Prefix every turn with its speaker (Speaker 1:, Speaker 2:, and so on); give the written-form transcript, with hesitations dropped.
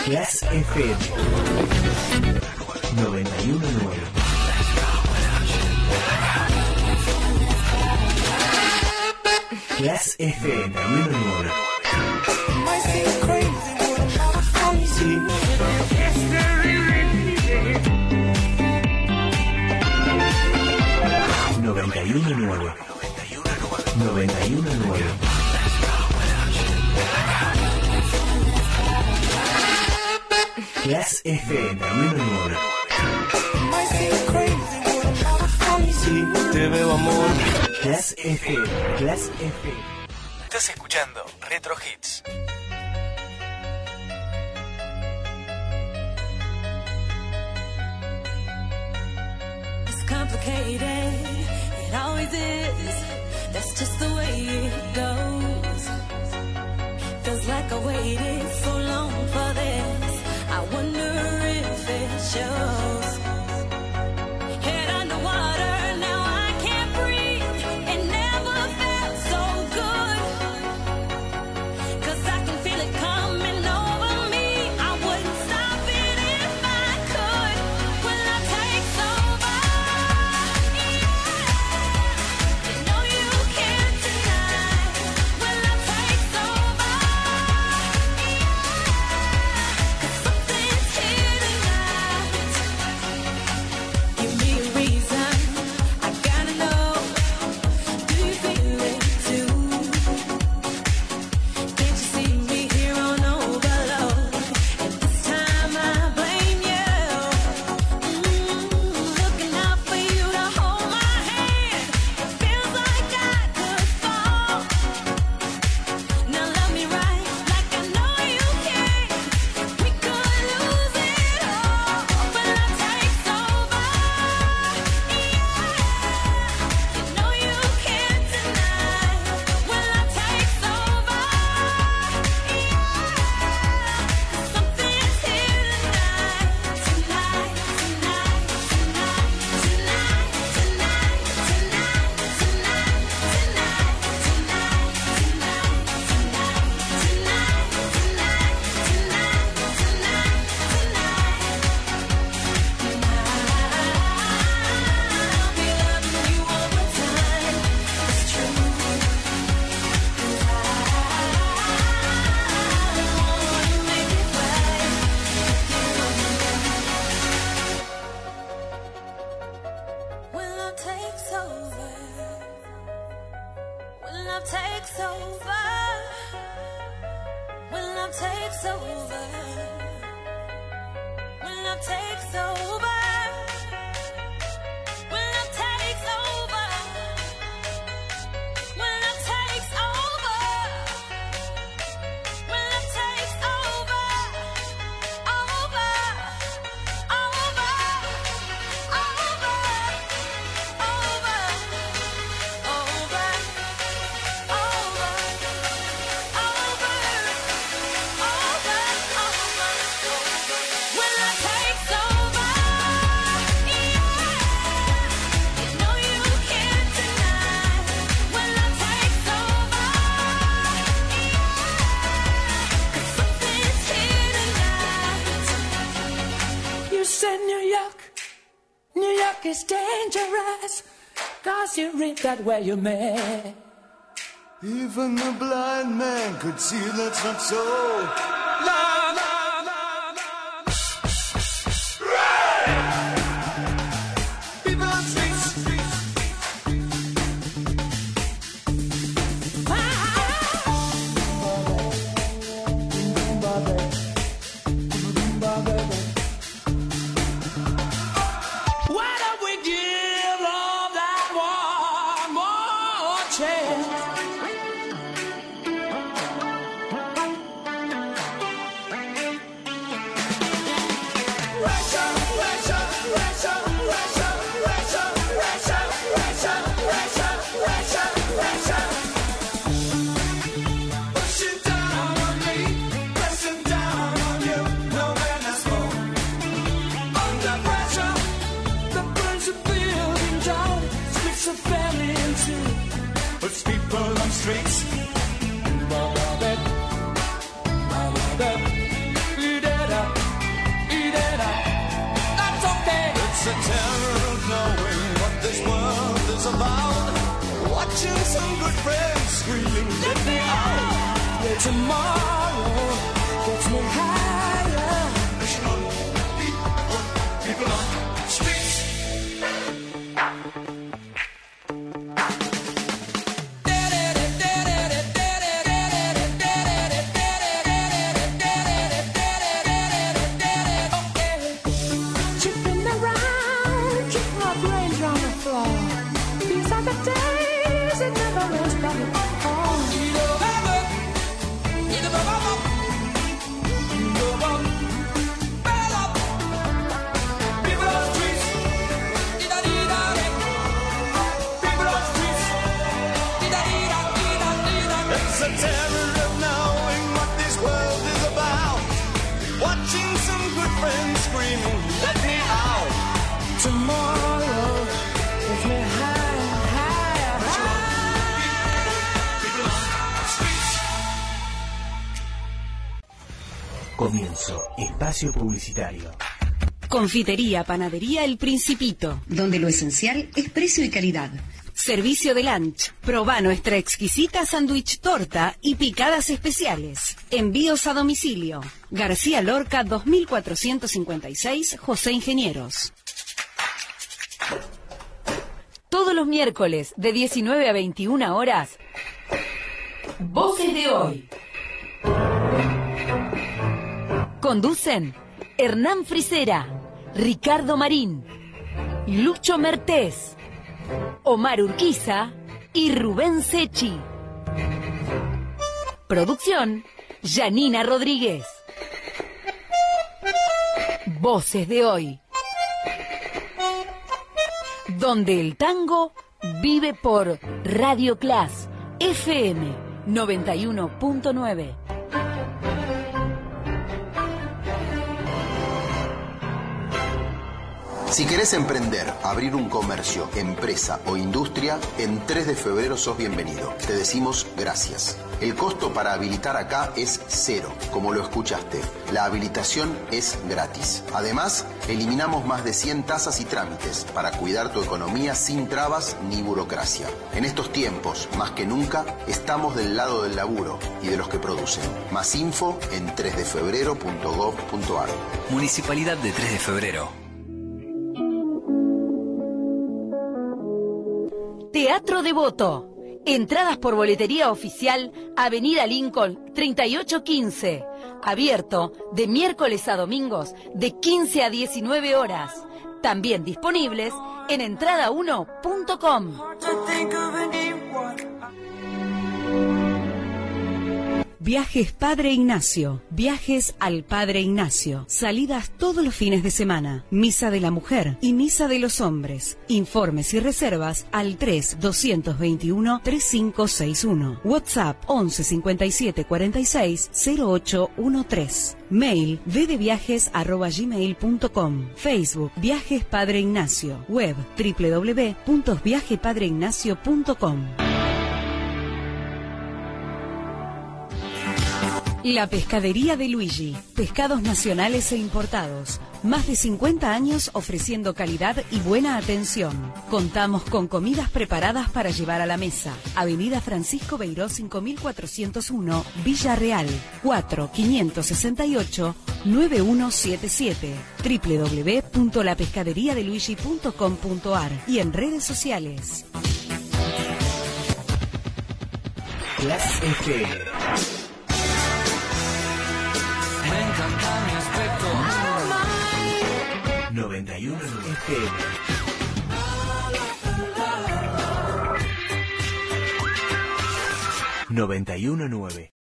Speaker 1: Class FM 91.9. Class FM 91.9. Class FM 91.9.
Speaker 2: Te veo, amor.
Speaker 1: Class FM. Class FM.
Speaker 3: Estás escuchando Retro Hits.
Speaker 4: It's complicated, it always is. That's just the way it goes. Feels like I waited so long for this. I wonder if it shows. Head underwater, now I can't breathe. It never felt so good. 'Cause I can feel it coming over me. I wouldn't stop it if I could. When love takes over, yeah. You know you can't deny. When love takes over, yeah. 'Cause something's here tonight. Give me a reason, I gotta know. Do you feel it too? Can't you see me here on overload? And this time I blame you. Looking out for you to hold my hand. It feels like I could fall. Now love me right, like I know you can. We could lose it all. When love takes over, yeah. You know you can't deny. When love takes over, yeah. Something's here tonight, tonight, tonight, tonight, tonight, tonight, tonight, tonight, when love takes over, when love takes over, when love takes over, when love takes over, when love takes over, when love takes over, when love takes over, over, over, over.
Speaker 5: You said New York is dangerous, 'cause you read that where you met.
Speaker 2: Even the blind man could see that's not so. La, la, la, la. People on streets.
Speaker 5: Why don't we give love that one more chance?
Speaker 2: some good friends screaming, let me out.
Speaker 5: Yeah, tomorrow gets me higher.
Speaker 2: People on the streets.
Speaker 5: Chipping around, kicking up range on the floor. These are the days it never ends, but it all.
Speaker 2: It's a terror of knowing what this world is about. Watching some good friends screaming, let me out.
Speaker 5: Tomorrow gets me higher, higher,
Speaker 2: People on the streets.
Speaker 1: Comienzo espacio publicitario.
Speaker 6: Confitería, panadería El Principito.
Speaker 7: Donde lo esencial es precio y calidad.
Speaker 6: Servicio de lunch. Probá nuestra exquisita sándwich torta y picadas especiales. Envíos a domicilio. García Lorca 2456, José Ingenieros. Todos los miércoles de 19 a 21 horas. Voces de hoy. Conducen Hernán Frisera, Ricardo Marín, Lucho Mertés, Omar Urquiza y Rubén Sechi. Producción, Janina Rodríguez. Voces de hoy. Donde el tango vive por Radio Class, FM 91.9.
Speaker 8: Si querés emprender, abrir un comercio, empresa o industria, en 3 de febrero sos bienvenido. Te decimos gracias. El costo para habilitar acá es 0, como lo escuchaste. La habilitación es gratis. Además, eliminamos más de 100 tasas y trámites para cuidar tu economía sin trabas ni burocracia. En estos tiempos, más que nunca, estamos del lado del laburo y de los que producen. Más info en 3defebrero.gov.ar.
Speaker 3: Municipalidad de 3 de Febrero.
Speaker 6: Teatro Devoto. Entradas por boletería oficial, Avenida Lincoln 3815. Abierto de miércoles a domingos de 15 a 19 horas. También disponibles en entrada1.com. Viajes Padre Ignacio. Viajes al Padre Ignacio. Salidas todos los fines de semana. Misa de la mujer y misa de los hombres. Informes y reservas al 3-221-3561. WhatsApp 11 57 46 0813. Mail vdeviajes@gmail.com. Facebook Viajes Padre Ignacio. Web www.viajepadreignacio.com. La Pescadería de Luigi. Pescados nacionales e importados. Más de 50 años ofreciendo calidad y buena atención. Contamos con comidas preparadas para llevar a la mesa. Avenida Francisco Beiró 5401, Villa Real. 4-568-9177. www.lapescaderiadeluigi.com.ar. Y en redes sociales.
Speaker 1: Class FM.
Speaker 5: Me encanta mi aspecto.
Speaker 1: 91 FM. 91.9.